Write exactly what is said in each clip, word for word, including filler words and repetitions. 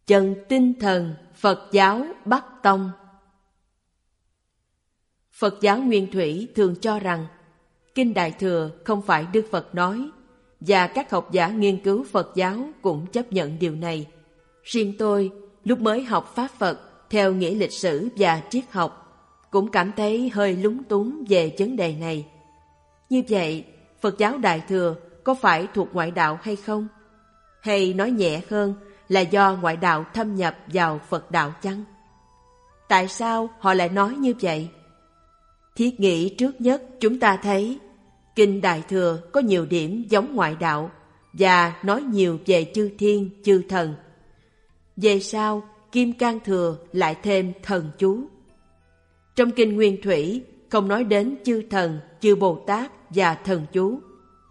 chân tinh thần Phật giáo Bắc Tông. Phật giáo Nguyên Thủy thường cho rằng Kinh Đại Thừa không phải Đức Phật nói, và các học giả nghiên cứu Phật giáo cũng chấp nhận điều này. Riêng tôi, lúc mới học Pháp Phật theo nghĩa lịch sử và triết học, cũng cảm thấy hơi lúng túng về vấn đề này. Như vậy, Phật giáo Đại Thừa có phải thuộc ngoại đạo hay không? Hay nói nhẹ hơn là do ngoại đạo thâm nhập vào Phật đạo chăng? Tại sao họ lại nói như vậy? Thiết nghĩ trước nhất chúng ta thấy Kinh Đại Thừa có nhiều điểm giống ngoại đạo và nói nhiều về chư thiên, chư thần. Về sau, Kim Cang Thừa lại thêm thần chú. Trong Kinh Nguyên Thủy không nói đến chư thần, chư Bồ Tát và thần chú.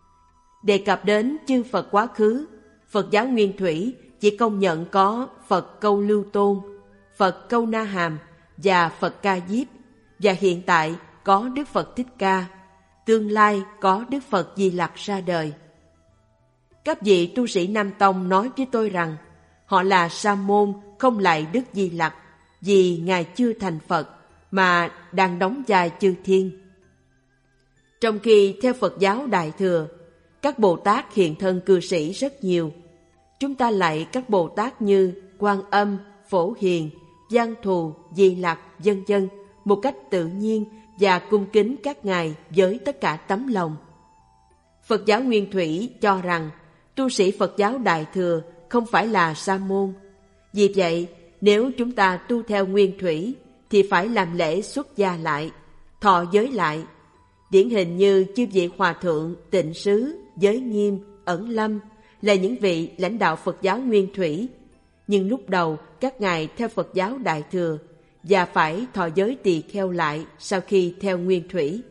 Đề cập đến chư Phật quá khứ, Phật giáo Nguyên Thủy chỉ công nhận có Phật Câu Lưu Tôn, Phật Câu Na Hàm và Phật Ca Diếp, và hiện tại có Đức Phật Thích Ca, tương lai có Đức Phật Di Lặc ra đời. Các vị tu sĩ Nam Tông nói với tôi rằng họ là sa môn không lại Đức Di Lặc vì Ngài chưa thành Phật mà đang đóng vai chư thiên. Trong khi theo Phật giáo Đại Thừa, các Bồ Tát hiện thân cư sĩ rất nhiều. Chúng ta lạy các Bồ Tát như Quan Âm, Phổ Hiền, Văn Thù, Di Lặc, vân vân một cách tự nhiên và cung kính các ngài với tất cả tấm lòng. Phật giáo Nguyên Thủy cho rằng tu sĩ Phật giáo Đại Thừa không phải là sa môn. Vì vậy, nếu chúng ta tu theo Nguyên Thủy thì phải làm lễ xuất gia lại, thọ giới lại. Điển hình như chư vị Hòa Thượng, Tịnh Sứ, Giới Nghiêm, Ẩn Lâm là những vị lãnh đạo Phật giáo Nguyên Thủy. Nhưng lúc đầu các ngài theo Phật giáo Đại Thừa và phải thọ giới tỳ kheo lại sau khi theo Nguyên Thủy.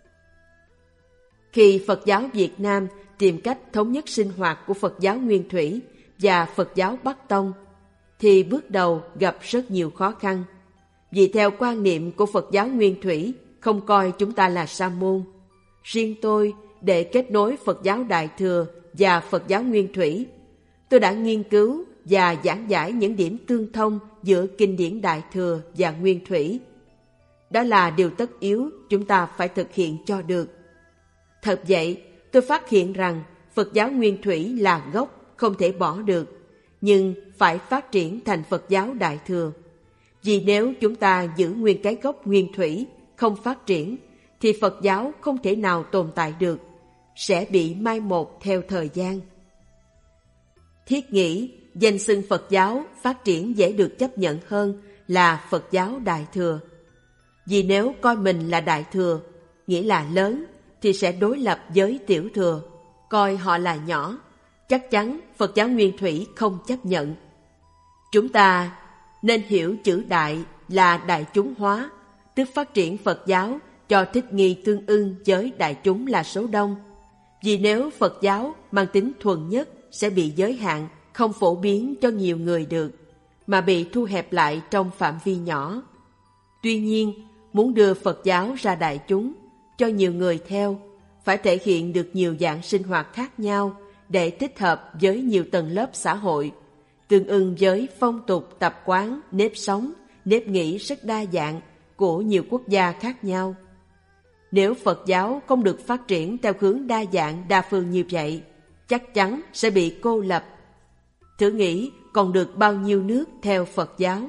Khi Phật giáo Việt Nam tìm cách thống nhất sinh hoạt của Phật giáo Nguyên Thủy và Phật giáo Bắc Tông, thì bước đầu gặp rất nhiều khó khăn. Vì theo quan niệm của Phật giáo Nguyên Thủy, không coi chúng ta là sa môn. Riêng tôi, để kết nối Phật giáo Đại Thừa và Phật giáo Nguyên Thủy, tôi đã nghiên cứu và giảng giải những điểm tương thông giữa kinh điển Đại Thừa và Nguyên Thủy. Đó là điều tất yếu chúng ta phải thực hiện cho được. Thật vậy, tôi phát hiện rằng Phật giáo Nguyên Thủy là gốc không thể bỏ được, nhưng phải phát triển thành Phật giáo Đại Thừa. Vì nếu chúng ta giữ nguyên cái gốc Nguyên Thủy, không phát triển, thì Phật giáo không thể nào tồn tại được, sẽ bị mai một theo thời gian. Thiết nghĩ, danh xưng Phật giáo phát triển dễ được chấp nhận hơn là Phật giáo Đại Thừa. Vì nếu coi mình là Đại Thừa, nghĩa là lớn, thì sẽ đối lập với Tiểu Thừa, coi họ là nhỏ. Chắc chắn Phật giáo Nguyên Thủy không chấp nhận. Chúng ta nên hiểu chữ Đại là đại chúng hóa, tức phát triển Phật giáo cho thích nghi tương ưng với đại chúng là số đông. Vì nếu Phật giáo mang tính thuần nhất sẽ bị giới hạn, không phổ biến cho nhiều người được, mà bị thu hẹp lại trong phạm vi nhỏ. Tuy nhiên, muốn đưa Phật giáo ra đại chúng, cho nhiều người theo, phải thể hiện được nhiều dạng sinh hoạt khác nhau để thích hợp với nhiều tầng lớp xã hội, tương ưng với phong tục, tập quán, nếp sống, nếp nghĩ rất đa dạng của nhiều quốc gia khác nhau. Nếu Phật giáo không được phát triển theo hướng đa dạng, đa phương như vậy, chắc chắn sẽ bị cô lập. Thử nghĩ còn được bao nhiêu nước theo Phật giáo.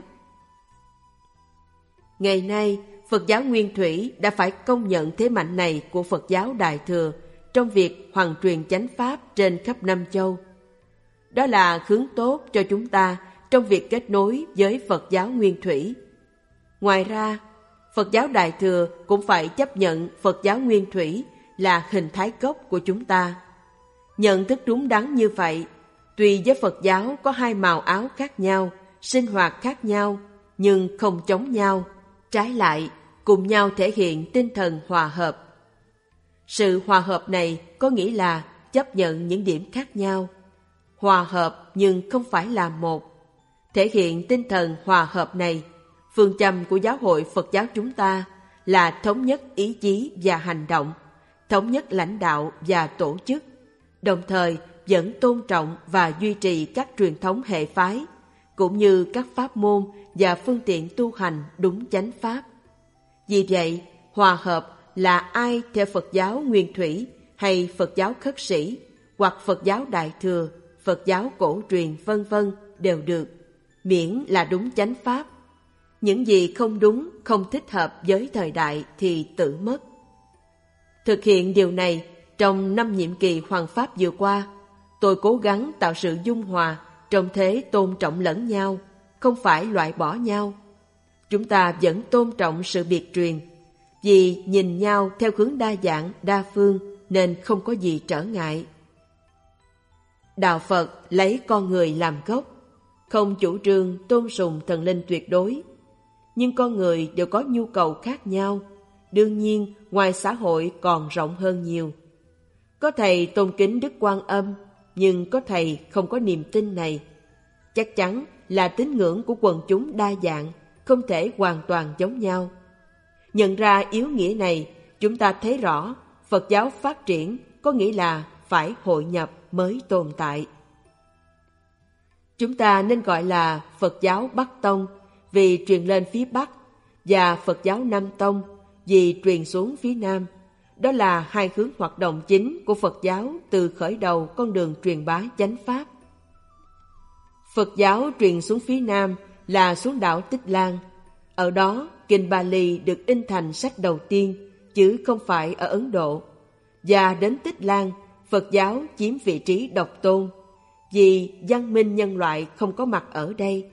Ngày nay, Phật giáo Nguyên Thủy đã phải công nhận thế mạnh này của Phật giáo Đại Thừa trong việc hoằng truyền chánh pháp trên khắp năm châu. Đó là hướng tốt cho chúng ta trong việc kết nối với Phật giáo Nguyên Thủy. Ngoài ra, Phật giáo Đại Thừa cũng phải chấp nhận Phật giáo Nguyên Thủy là hình thái gốc của chúng ta. Nhận thức đúng đắn như vậy, tuy với Phật giáo có hai màu áo khác nhau, sinh hoạt khác nhau, nhưng không chống nhau, trái lại cùng nhau thể hiện tinh thần hòa hợp. Sự hòa hợp này có nghĩa là chấp nhận những điểm khác nhau, hòa hợp nhưng không phải là một. Thể hiện tinh thần hòa hợp này, phương châm của giáo hội Phật giáo chúng ta là thống nhất ý chí và hành động, thống nhất lãnh đạo và tổ chức, đồng thời vẫn tôn trọng và duy trì các truyền thống hệ phái, cũng như các pháp môn và phương tiện tu hành đúng chánh pháp. Vì vậy, hòa hợp là ai theo Phật giáo Nguyên Thủy hay Phật giáo Khất Sĩ hoặc Phật giáo Đại Thừa, Phật giáo cổ truyền vân vân đều được, miễn là đúng chánh pháp. Những gì không đúng, không thích hợp với thời đại thì tự mất. Thực hiện điều này, trong năm nhiệm kỳ hoằng pháp vừa qua, tôi cố gắng tạo sự dung hòa trong thế tôn trọng lẫn nhau, không phải loại bỏ nhau. Chúng ta vẫn tôn trọng sự biệt truyền, vì nhìn nhau theo hướng đa dạng, đa phương nên không có gì trở ngại. Đạo Phật lấy con người làm gốc, không chủ trương tôn sùng thần linh tuyệt đối. Nhưng con người đều có nhu cầu khác nhau, đương nhiên ngoài xã hội còn rộng hơn nhiều. Có thầy tôn kính Đức Quan Âm, nhưng có thầy không có niềm tin này. Chắc chắn là tín ngưỡng của quần chúng đa dạng, không thể hoàn toàn giống nhau. Nhận ra yếu nghĩa này, chúng ta thấy rõ Phật giáo phát triển có nghĩa là phải hội nhập mới tồn tại. Chúng ta nên gọi là Phật giáo Bắc Tông vì truyền lên phía Bắc, và Phật giáo Nam Tông vì truyền xuống phía Nam. Đó là hai hướng hoạt động chính của Phật giáo từ khởi đầu con đường truyền bá chánh pháp. Phật giáo truyền xuống phía Nam là xuống đảo Tích Lan. Ở đó, Kinh Bali được in thành sách đầu tiên, chứ không phải ở Ấn Độ. Và đến Tích Lan, Phật giáo chiếm vị trí độc tôn, vì văn minh nhân loại không có mặt ở đây.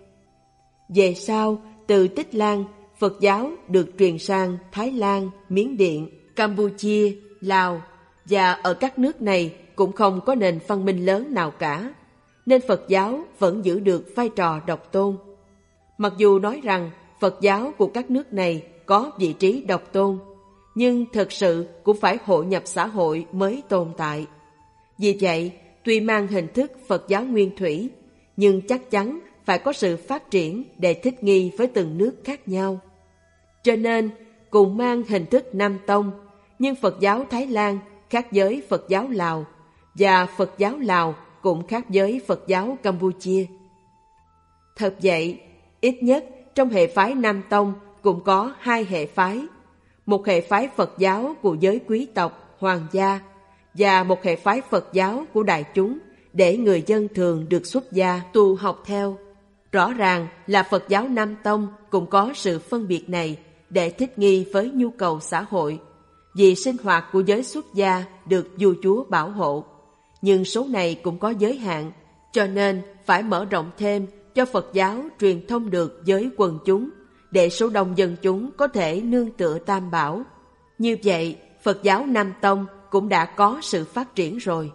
Về sau, từ Tích Lan, Phật giáo được truyền sang Thái Lan, Miến Điện, Campuchia, Lào, và ở các nước này cũng không có nền văn minh lớn nào cả, nên Phật giáo vẫn giữ được vai trò độc tôn. Mặc dù nói rằng Phật giáo của các nước này có vị trí độc tôn, nhưng thực sự cũng phải hội nhập xã hội mới tồn tại. Vì vậy, tuy mang hình thức Phật giáo Nguyên Thủy, nhưng chắc chắn phải có sự phát triển để thích nghi với từng nước khác nhau. Cho nên, cùng mang hình thức Nam Tông, nhưng Phật giáo Thái Lan khác với Phật giáo Lào, và Phật giáo Lào cũng khác với Phật giáo Campuchia. Thật vậy, ít nhất trong hệ phái Nam Tông cũng có hai hệ phái, một hệ phái Phật giáo của giới quý tộc, hoàng gia, và một hệ phái Phật giáo của đại chúng để người dân thường được xuất gia tu học theo. Rõ ràng là Phật giáo Nam Tông cũng có sự phân biệt này để thích nghi với nhu cầu xã hội, vì sinh hoạt của giới xuất gia được vua chúa bảo hộ. Nhưng số này cũng có giới hạn, cho nên phải mở rộng thêm cho Phật giáo truyền thông được với quần chúng, để số đông dân chúng có thể nương tựa Tam Bảo. Như vậy, Phật giáo Nam Tông cũng đã có sự phát triển rồi.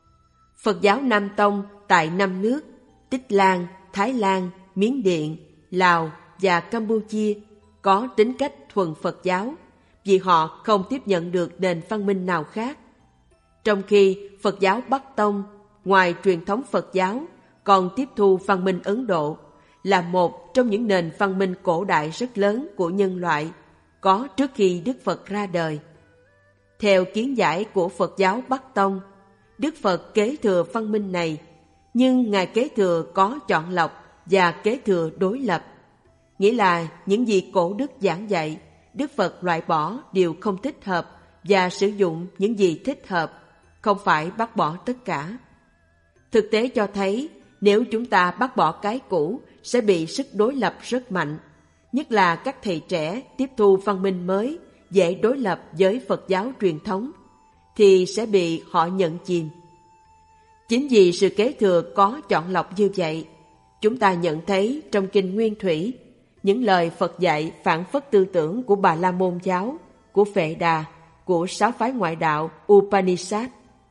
Phật giáo Nam Tông tại năm nước Tích Lan, Thái Lan, Miến Điện, Lào và Campuchia có tính cách thuần Phật giáo, vì họ không tiếp nhận được nền văn minh nào khác. Trong khi Phật giáo Bắc Tông, ngoài truyền thống Phật giáo, còn tiếp thu văn minh Ấn Độ, là một trong những nền văn minh cổ đại rất lớn của nhân loại, có trước khi Đức Phật ra đời. Theo kiến giải của Phật giáo Bắc Tông, Đức Phật kế thừa văn minh này, nhưng Ngài kế thừa có chọn lọc và kế thừa đối lập. Nghĩa là những gì cổ đức giảng dạy, Đức Phật loại bỏ điều không thích hợp và sử dụng những gì thích hợp, không phải bác bỏ tất cả. Thực tế cho thấy, nếu chúng ta bác bỏ cái cũ sẽ bị sức đối lập rất mạnh, nhất là các thầy trẻ tiếp thu văn minh mới dễ đối lập với Phật giáo truyền thống, thì sẽ bị họ nhận chìm. Chính vì sự kế thừa có chọn lọc như vậy, chúng ta nhận thấy trong Kinh Nguyên Thủy, những lời Phật dạy phản phất tư tưởng của Bà La Môn giáo, của Phệ Đà, của sáu phái ngoại đạo Upanishad.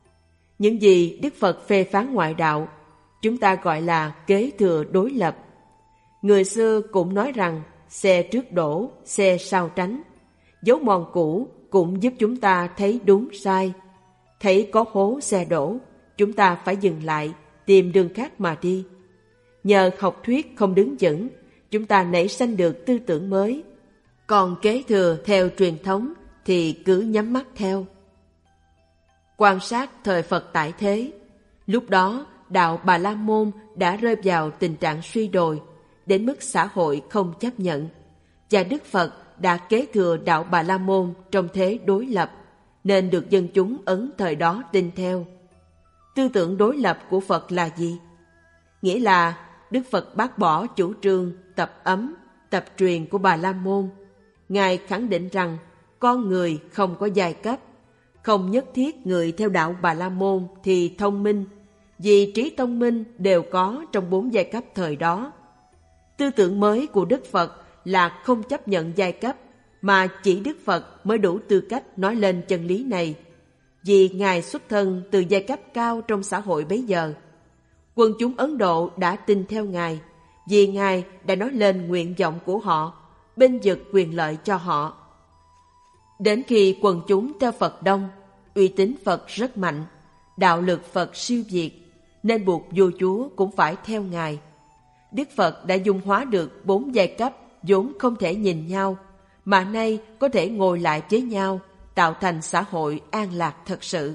Những gì Đức Phật phê phán ngoại đạo, chúng ta gọi là kế thừa đối lập. Người xưa cũng nói rằng xe trước đổ, xe sau tránh. Dấu mòn cũ cũng giúp chúng ta thấy đúng sai. Thấy có hố xe đổ, chúng ta phải dừng lại, tìm đường khác mà đi. Nhờ học thuyết không đứng vững, chúng ta nảy sanh được tư tưởng mới. Còn kế thừa theo truyền thống thì cứ nhắm mắt theo. Quan sát thời Phật tại thế, lúc đó đạo Bà La Môn đã rơi vào tình trạng suy đồi, đến mức xã hội không chấp nhận, và Đức Phật đã kế thừa đạo Bà La Môn trong thế đối lập, nên được dân chúng Ấn thời đó tin theo. Tư tưởng đối lập của Phật là gì? Nghĩa là Đức Phật bác bỏ chủ trương tập ấm, tập truyền của Bà La Môn. Ngài khẳng định rằng con người không có giai cấp, không nhất thiết người theo đạo Bà La Môn thì thông minh, vì trí thông minh đều có trong bốn giai cấp thời đó. Tư tưởng mới của Đức Phật là không chấp nhận giai cấp, mà chỉ Đức Phật mới đủ tư cách nói lên chân lý này, vì Ngài xuất thân từ giai cấp cao trong xã hội bấy giờ. Quần chúng Ấn Độ đã tin theo Ngài, vì Ngài đã nói lên nguyện vọng của họ, bênh vực quyền lợi cho họ. Đến khi quần chúng theo Phật đông, uy tín Phật rất mạnh, đạo lực Phật siêu việt, nên buộc vua chúa cũng phải theo Ngài. Đức Phật đã dung hóa được bốn giai cấp vốn không thể nhìn nhau, mà nay có thể ngồi lại với nhau, tạo thành xã hội an lạc thật sự.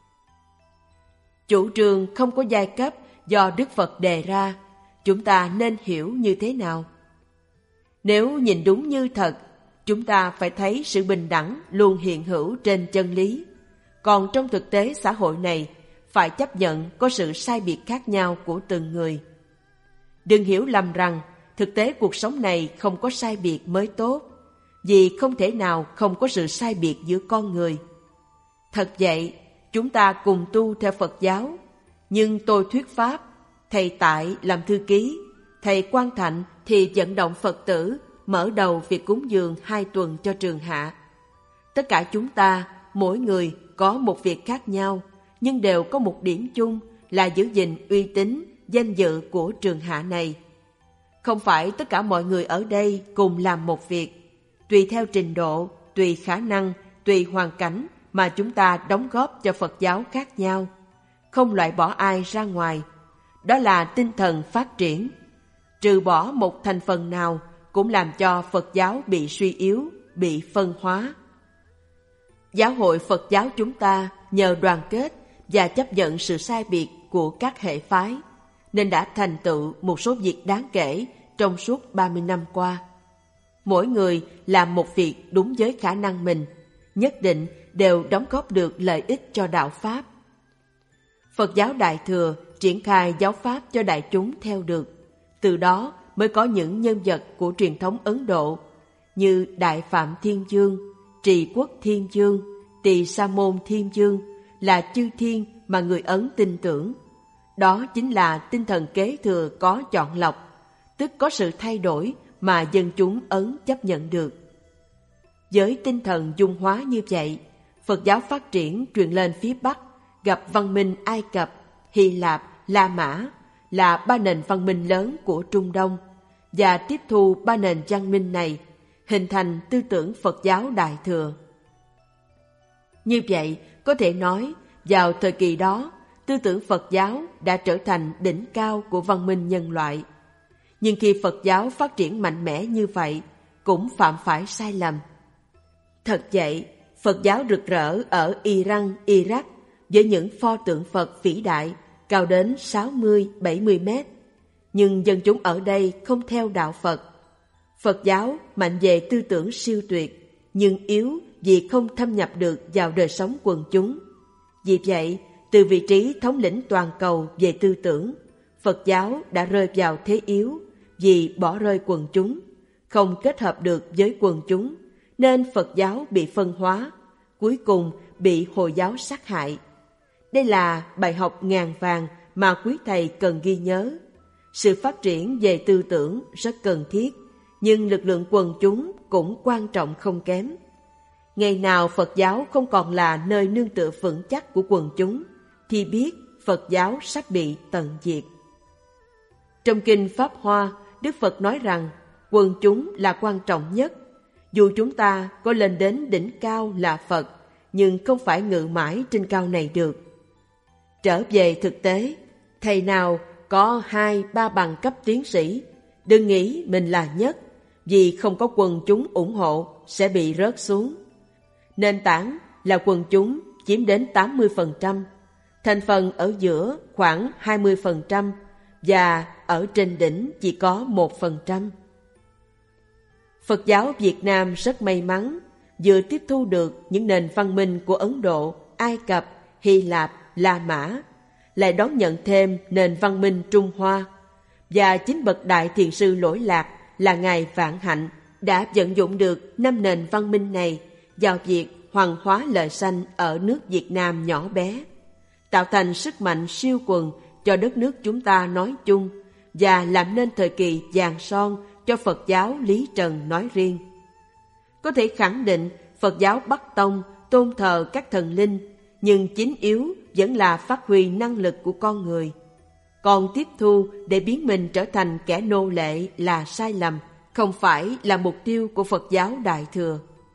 Chủ trương không có giai cấp do Đức Phật đề ra, chúng ta nên hiểu như thế nào? Nếu nhìn đúng như thật, chúng ta phải thấy sự bình đẳng luôn hiện hữu trên chân lý. Còn trong thực tế xã hội này, phải chấp nhận có sự sai biệt khác nhau của từng người. Đừng hiểu lầm rằng thực tế cuộc sống này không có sai biệt mới tốt, vì không thể nào không có sự sai biệt giữa con người. Thật vậy, chúng ta cùng tu theo Phật giáo, nhưng tôi thuyết pháp, thầy Tại làm thư ký, thầy Quang Thạnh thì vận động Phật tử mở đầu việc cúng dường hai tuần cho trường hạ. Tất cả chúng ta, mỗi người có một việc khác nhau, nhưng đều có một điểm chung là giữ gìn uy tín, danh dự của trường hạ này. Không phải tất cả mọi người ở đây cùng làm một việc. Tùy theo trình độ, tùy khả năng, tùy hoàn cảnh mà chúng ta đóng góp cho Phật giáo khác nhau. Không loại bỏ ai ra ngoài. Đó là tinh thần phát triển. Trừ bỏ một thành phần nào cũng làm cho Phật giáo bị suy yếu, bị phân hóa. Giáo hội Phật giáo chúng ta nhờ đoàn kết và chấp nhận sự sai biệt của các hệ phái, nên đã thành tựu một số việc đáng kể trong suốt ba mươi năm qua. Mỗi người làm một việc đúng với khả năng mình, nhất định đều đóng góp được lợi ích cho đạo Pháp. Phật giáo Đại Thừa triển khai giáo Pháp cho đại chúng theo được. Từ đó mới có những nhân vật của truyền thống Ấn Độ như Đại Phạm Thiên Dương, Trì Quốc Thiên Dương, Tỳ Sa Môn Thiên Dương là chư thiên mà người Ấn tin tưởng. Đó chính là tinh thần kế thừa có chọn lọc, tức có sự thay đổi mà dân chúng Ấn chấp nhận được. Với tinh thần dung hóa như vậy, Phật giáo phát triển truyền lên phía Bắc, gặp văn minh Ai Cập, Hy Lạp, La Mã là ba nền văn minh lớn của Trung Đông, và tiếp thu ba nền văn minh này, hình thành tư tưởng Phật giáo Đại Thừa. Như vậy, có thể nói, vào thời kỳ đó, tư tưởng Phật giáo đã trở thành đỉnh cao của văn minh nhân loại. Nhưng khi Phật giáo phát triển mạnh mẽ như vậy, cũng phạm phải sai lầm. Thật vậy, Phật giáo rực rỡ ở Iran, Iraq với những pho tượng Phật vĩ đại cao đến sáu mươi đến bảy mươi mét. Nhưng dân chúng ở đây không theo đạo Phật. Phật giáo mạnh về tư tưởng siêu tuyệt, nhưng yếu vì không thâm nhập được vào đời sống quần chúng. Vì vậy, từ vị trí thống lĩnh toàn cầu về tư tưởng, Phật giáo đã rơi vào thế yếu vì bỏ rơi quần chúng, không kết hợp được với quần chúng, nên Phật giáo bị phân hóa, cuối cùng bị Hồi giáo sát hại. Đây là bài học ngàn vàng mà quý thầy cần ghi nhớ. Sự phát triển về tư tưởng rất cần thiết, nhưng lực lượng quần chúng cũng quan trọng không kém. Ngày nào Phật giáo không còn là nơi nương tựa vững chắc của quần chúng, thì biết Phật giáo sắp bị tận diệt. Trong Kinh Pháp Hoa, Đức Phật nói rằng quần chúng là quan trọng nhất. Dù chúng ta có lên đến đỉnh cao là Phật, nhưng không phải ngự mãi trên cao này được. Trở về thực tế, thầy nào có hai ba bằng cấp tiến sĩ, đừng nghĩ mình là nhất, vì không có quần chúng ủng hộ sẽ bị rớt xuống. Nền tảng là quần chúng chiếm đến tám mươi phần trăm. Thành phần ở giữa khoảng hai mươi phần trăm và ở trên đỉnh chỉ có một phần trăm. Phật giáo Việt Nam rất may mắn vừa tiếp thu được những nền văn minh của Ấn Độ, Ai Cập, Hy Lạp, La Mã, lại đón nhận thêm nền văn minh Trung Hoa. Và chính bậc đại thiền sư lỗi lạc là Ngài Vạn Hạnh đã vận dụng được năm nền văn minh này vào việc hoàn hóa lợi sanh ở nước Việt Nam nhỏ bé, tạo thành sức mạnh siêu quần cho đất nước chúng ta nói chung và làm nên thời kỳ vàng son cho Phật giáo Lý Trần nói riêng. Có thể khẳng định Phật giáo Bắc Tông tôn thờ các thần linh, nhưng chính yếu vẫn là phát huy năng lực của con người. Còn tiếp thu để biến mình trở thành kẻ nô lệ là sai lầm, không phải là mục tiêu của Phật giáo Đại Thừa.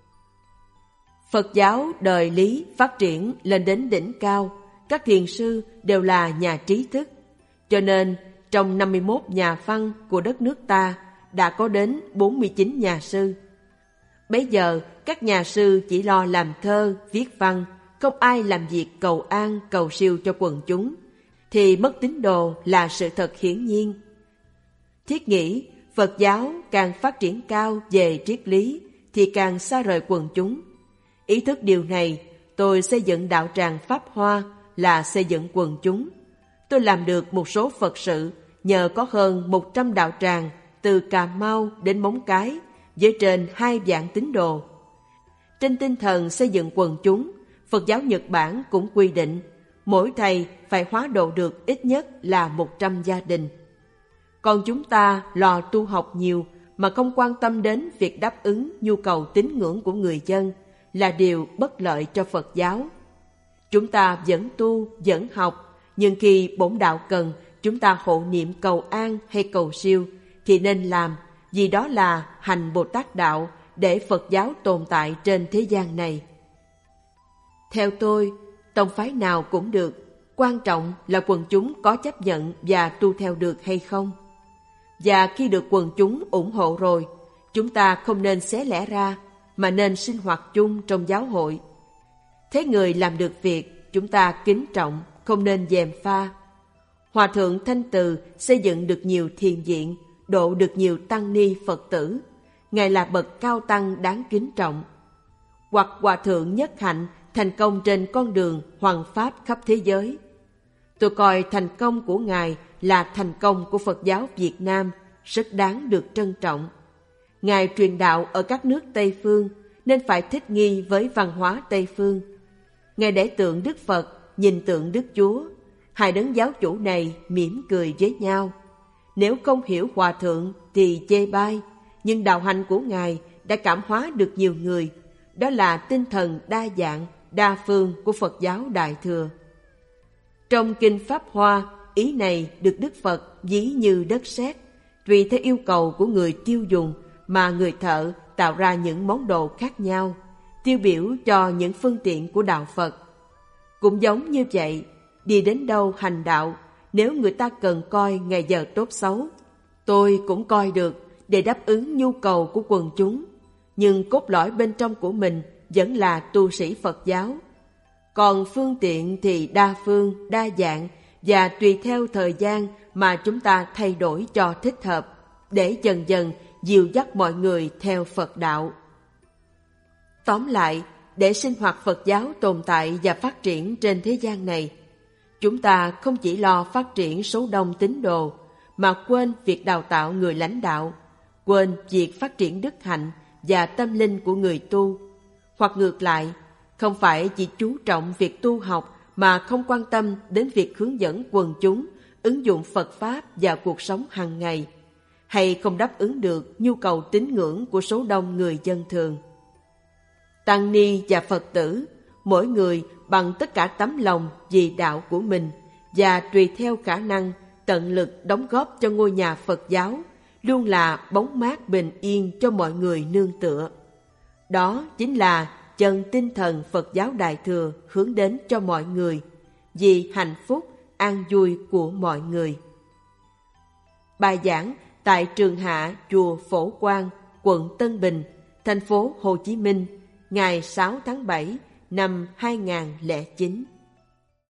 Phật giáo đời Lý phát triển lên đến đỉnh cao, các thiền sư đều là nhà trí thức. Cho nên, trong năm mươi mốt nhà văn của đất nước ta đã có đến bốn mươi chín nhà sư. Bấy giờ, các nhà sư chỉ lo làm thơ, viết văn, không ai làm việc cầu an, cầu siêu cho quần chúng, thì mất tín đồ là sự thật hiển nhiên. Thiết nghĩ, Phật giáo càng phát triển cao về triết lý thì càng xa rời quần chúng. Ý thức điều này, tôi xây dựng đạo tràng Pháp Hoa là xây dựng quần chúng. Tôi làm được một số Phật sự nhờ có hơn một trăm đạo tràng từ Cà Mau đến Móng Cái với trên hai vạn tín đồ. Trên tinh thần xây dựng quần chúng, Phật giáo Nhật Bản cũng quy định mỗi thầy phải hóa độ được ít nhất là một trăm gia đình. Còn chúng ta lo tu học nhiều mà không quan tâm đến việc đáp ứng nhu cầu tín ngưỡng của người dân là điều bất lợi cho Phật giáo. Chúng ta vẫn tu, vẫn học, nhưng khi bổn đạo cần chúng ta hộ niệm cầu an hay cầu siêu thì nên làm, vì đó là hành Bồ Tát đạo để Phật giáo tồn tại trên thế gian này. Theo tôi, tông phái nào cũng được, quan trọng là quần chúng có chấp nhận và tu theo được hay không. Và khi được quần chúng ủng hộ rồi, chúng ta không nên xé lẻ ra, mà nên sinh hoạt chung trong giáo hội. Thấy người làm được việc, chúng ta kính trọng, không nên gièm pha. Hòa thượng Thanh Từ xây dựng được nhiều thiền viện, độ được nhiều tăng ni Phật tử. Ngài là bậc cao tăng đáng kính trọng. Hoặc Hòa thượng Nhất Hạnh thành công trên con đường hoằng pháp khắp thế giới. Tôi coi thành công của Ngài là thành công của Phật giáo Việt Nam, rất đáng được trân trọng. Ngài truyền đạo ở các nước Tây Phương nên phải thích nghi với văn hóa Tây Phương. Ngài để tượng Đức Phật nhìn tượng Đức Chúa, hai đấng giáo chủ này mỉm cười với nhau. Nếu không hiểu Hòa thượng thì chê bai, nhưng đạo hành của Ngài đã cảm hóa được nhiều người. Đó là tinh thần đa dạng, đa phương của Phật giáo Đại Thừa. Trong Kinh Pháp Hoa, ý này được Đức Phật ví như đất sét, tùy theo yêu cầu của người tiêu dùng mà người thợ tạo ra những món đồ khác nhau, tiêu biểu cho những phương tiện của đạo Phật. Cũng giống như vậy, đi đến đâu hành đạo, nếu người ta cần coi ngày giờ tốt xấu, tôi cũng coi được để đáp ứng nhu cầu của quần chúng, nhưng cốt lõi bên trong của mình vẫn là tu sĩ Phật giáo. Còn phương tiện thì đa phương, đa dạng và tùy theo thời gian mà chúng ta thay đổi cho thích hợp, để dần dần dìu dắt mọi người theo Phật đạo. Tóm lại, để sinh hoạt Phật giáo tồn tại và phát triển trên thế gian này, chúng ta không chỉ lo phát triển số đông tín đồ, mà quên việc đào tạo người lãnh đạo, quên việc phát triển đức hạnh và tâm linh của người tu. Hoặc ngược lại, không phải chỉ chú trọng việc tu học mà không quan tâm đến việc hướng dẫn quần chúng ứng dụng Phật Pháp vào cuộc sống hàng ngày, hay không đáp ứng được nhu cầu tín ngưỡng của số đông người dân thường. Tăng ni và Phật tử, mỗi người bằng tất cả tấm lòng vì đạo của mình và tùy theo khả năng tận lực đóng góp cho ngôi nhà Phật giáo, luôn là bóng mát bình yên cho mọi người nương tựa. Đó chính là chân tinh thần Phật giáo Đại Thừa hướng đến cho mọi người, vì hạnh phúc, an vui của mọi người. Bài giảng tại Trường Hạ Chùa Phổ Quang, quận Tân Bình, thành phố Hồ Chí Minh, ngày sáu tháng bảy năm hai nghìn không trăm lẻ chín.